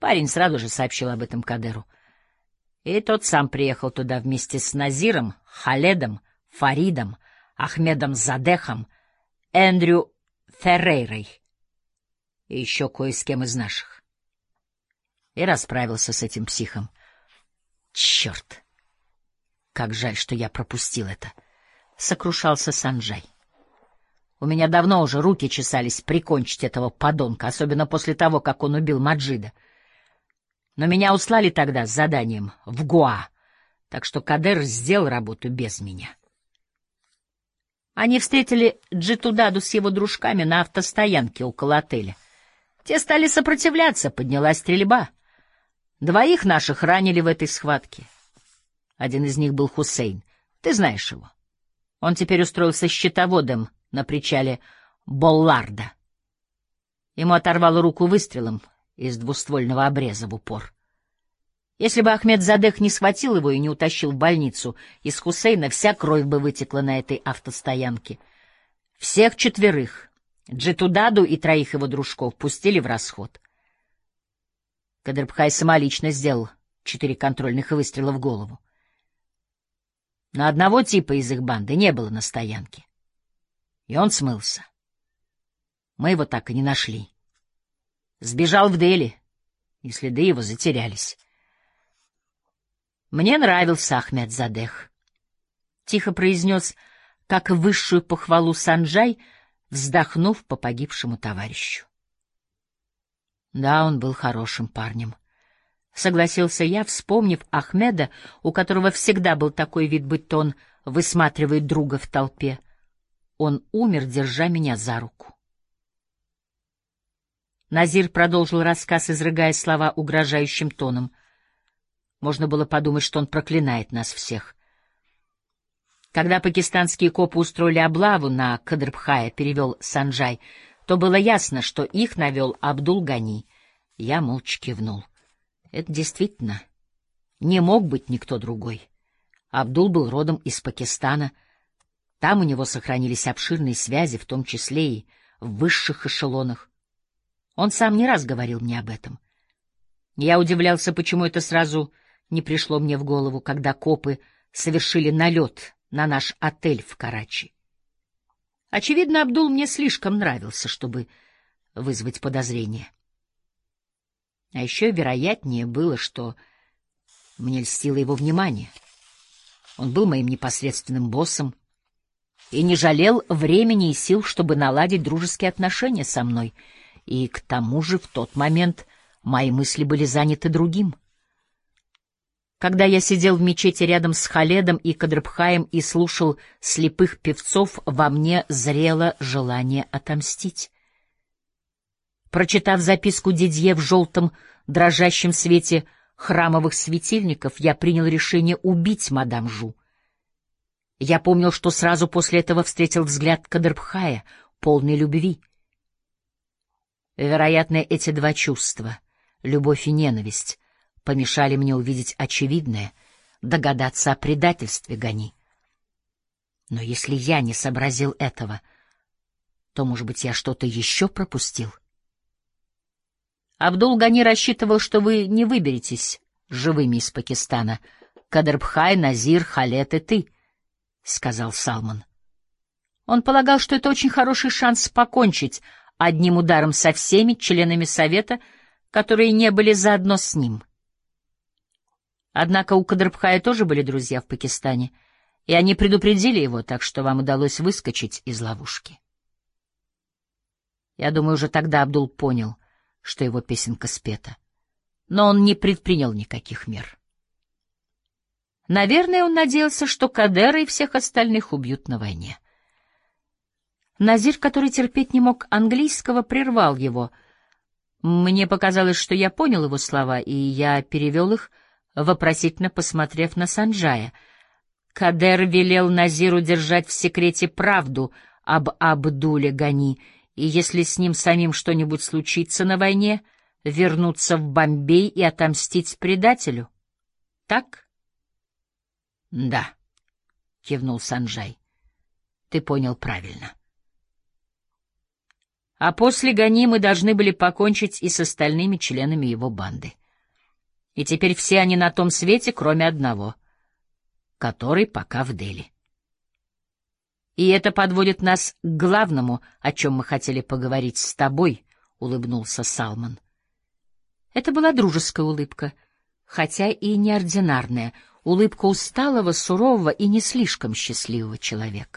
Парень сразу же сообщил об этом Кадеру. И тот сам приехал туда вместе с Назиром, Халедом, Фаридом, Ахмедом Задехом, Эндрю Феррейрой и еще кое с кем из наших. И расправился с этим психом. Черт! Как жаль, что я пропустил это! — сокрушался Санджай. У меня давно уже руки чесались прикончить этого подонка, особенно после того, как он убил Маджида. Но меня услали тогда с заданием в Гоа, так что Кадер сделал работу без меня. Они встретили Джитудаду с его дружками на автостоянке около отеля. Те стали сопротивляться, поднялась стрельба. 2 наших ранили в этой схватке. Один из них был Хусейн. Ты знаешь его. Он теперь устроился счетоводом на причале Болларда. Ему оторвало руку выстрелом из двуствольного обреза в упор. Если бы Ахмед Задех не схватил его и не утащил в больницу, из Хусейна вся кровь бы вытекла на этой автостоянке. Всех 4, Джитудаду и 3 его дружков, пустили в расход. Кадырбхай самолично сделал 4 контрольных выстрела в голову. Но одного типа из их банды не было на стоянке. И он смылся. Мы его так и не нашли. Сбежал в Дели, и следы его затерялись. Мне нравился Ахмед Задех. Тихо произнес, как высшую похвалу Санджай, вздохнув по погибшему товарищу. Да, он был хорошим парнем. Согласился я, вспомнив Ахмеда, у которого всегда был такой вид, будто он высматривает друга в толпе. Он умер, держа меня за руку. Назир продолжил рассказ, изрыгая слова угрожающим тоном. Можно было подумать, что он проклинает нас всех. Когда пакистанские копы устроили облаву на Кадрбхая, перевел Санджай, то было ясно, что их навел Абдул-Гани. Я молча кивнул. Это действительно не мог быть никто другой. Абдул был родом из Пакистана. Там у него сохранились обширные связи, в том числе и в высших эшелонах. Он сам не раз говорил мне об этом. Я удивлялся, почему это сразу не пришло мне в голову, когда копы совершили налет на наш отель в Карачи. Очевидно, Абдул мне слишком нравился, чтобы вызвать подозрения. А еще вероятнее было, что мне льстило его внимание. Он был моим непосредственным боссом и не жалел времени и сил, чтобы наладить дружеские отношения со мной, и к тому же в тот момент мои мысли были заняты другим. Когда я сидел в мечети рядом с Халедом и Кадрбхаем и слушал слепых певцов, во мне зрело желание отомстить. Прочитав записку Дидье в желтом, дрожащем свете храмовых светильников, я принял решение убить мадам Жу. Я помнил, что сразу после этого встретил взгляд Кадрбхая, полный любви. Вероятно, эти 2 чувства, любовь и ненависть, помешали мне увидеть очевидное, догадаться о предательстве Гани. Но если я не сообразил этого, то, может быть, я что-то еще пропустил? Абдул-Гани рассчитывал, что вы не выберетесь живыми из Пакистана. Кадрбхай, Назир, Халед и ты, — сказал Салман. Он полагал, что это очень хороший шанс покончить одним ударом со всеми членами Совета, которые не были заодно с ним. Однако у Кадрбхая тоже были друзья в Пакистане, и они предупредили его, так что вам удалось выскочить из ловушки. Я думаю, уже тогда Абдул понял, что его песенка спета, но он не предпринял никаких мер. Наверное, он надеялся, что Кадера и всех остальных убьют на войне. Назир, который терпеть не мог английского, прервал его. Мне показалось, что я понял его слова, и я перевел их, вопросительно посмотрев на Санджая. Кадер велел Назиру держать в секрете правду об Абдуле Гани, и если с ним самим что-нибудь случится на войне, вернуться в Бомбей и отомстить предателю. Так? — Да, — кивнул Санджай. — Ты понял правильно. А после Гани мы должны были покончить и с остальными членами его банды. И теперь все они на том свете, кроме одного, который пока в Дели. И это подводит нас к главному, о чем мы хотели поговорить с тобой, — улыбнулся Салман. Это была дружеская улыбка, хотя и неординарная, улыбка усталого, сурового и не слишком счастливого человека.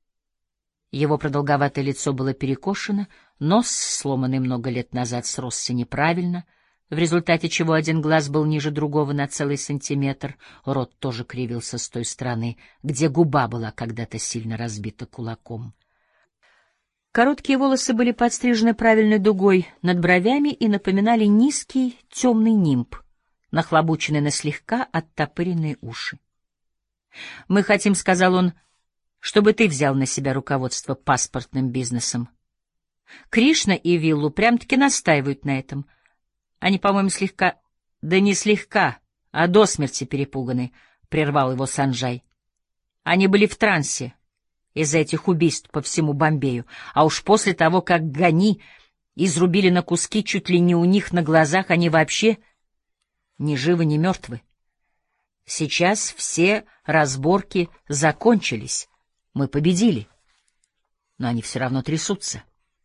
Его продолговатое лицо было перекошено, нос, сломанный много лет назад, сросся неправильно, в результате чего один глаз был ниже другого на целый сантиметр, рот тоже кривился с той стороны, где губа была когда-то сильно разбита кулаком. Короткие волосы были подстрижены правильной дугой над бровями и напоминали низкий темный нимб, нахлобученный на слегка оттопыренные уши. «Мы хотим, — сказал он, — чтобы ты взял на себя руководство паспортным бизнесом. Кришна и Виллу прям-таки настаивают на этом. Они, по-моему, слегка... Да не слегка, а до смерти перепуганы, — прервал его Санджай. Они были в трансе из-за этих убийств по всему Бомбею, а уж после того, как Гани изрубили на куски чуть ли не у них на глазах, они вообще ни живы, ни мертвы. Сейчас все разборки закончились. Мы победили, но они все равно трясутся.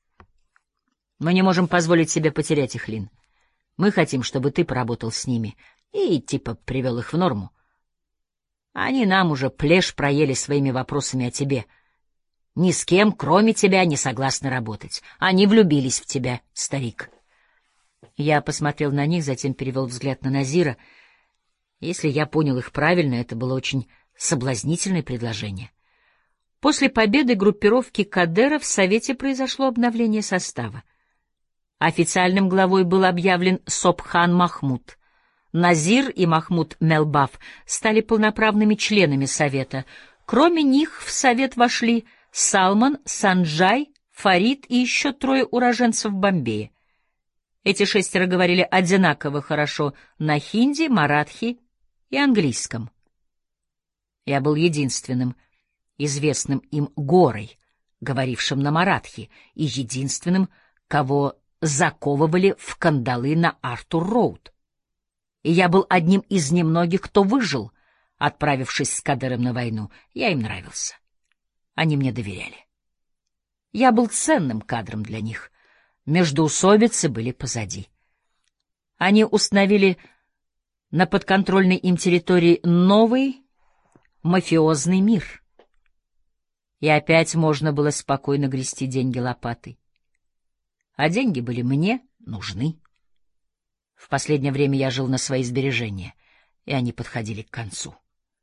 Мы не можем позволить себе потерять их, Лин. Мы хотим, чтобы ты поработал с ними и, типа, привел их в норму. Они нам уже плешь проели своими вопросами о тебе. Ни с кем, кроме тебя, не согласны работать. Они влюбились в тебя, старик. Я посмотрел на них, затем перевел взгляд на Назира. Если я понял их правильно, это было очень соблазнительное предложение. После победы группировки Кадера в Совете произошло обновление состава. Официальным главой был объявлен Собхан Махмуд. Назир и Махмуд Мелбаф стали полноправными членами Совета. Кроме них в Совет вошли Салман, Санджай, Фарид и еще 3 уроженцев Бомбея. Эти 6 говорили одинаково хорошо на хинди, маратхи и английском. Я был единственным известным им горой, говорившим на маратхи, и единственным, кого заковывали в кандалы на Артур-Роуд. И я был одним из немногих, кто выжил, отправившись с Кадером на войну. Я им нравился. Они мне доверяли. Я был ценным кадром для них. Междоусобицы были позади. Они установили на подконтрольной им территории новый мафиозный мир. И опять можно было спокойно грести деньги лопатой. А деньги были мне нужны. В последнее время я жил на свои сбережения, и они подходили к концу.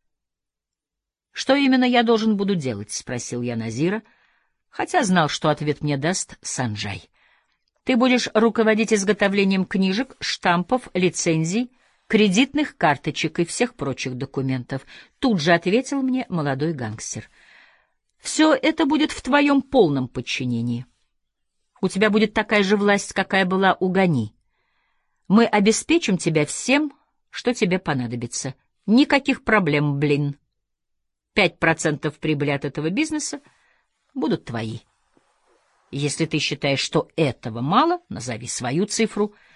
«Что именно я должен буду делать?» — спросил я Назира, хотя знал, что ответ мне даст Санджай. «Ты будешь руководить изготовлением книжек, штампов, лицензий, кредитных карточек и всех прочих документов», — тут же ответил мне молодой гангстер. «Все это будет в твоем полном подчинении. У тебя будет такая же власть, какая была у Гани. Мы обеспечим тебя всем, что тебе понадобится. Никаких проблем, блин. 5% прибыли от этого бизнеса будут твои. Если ты считаешь, что этого мало, назови свою цифру —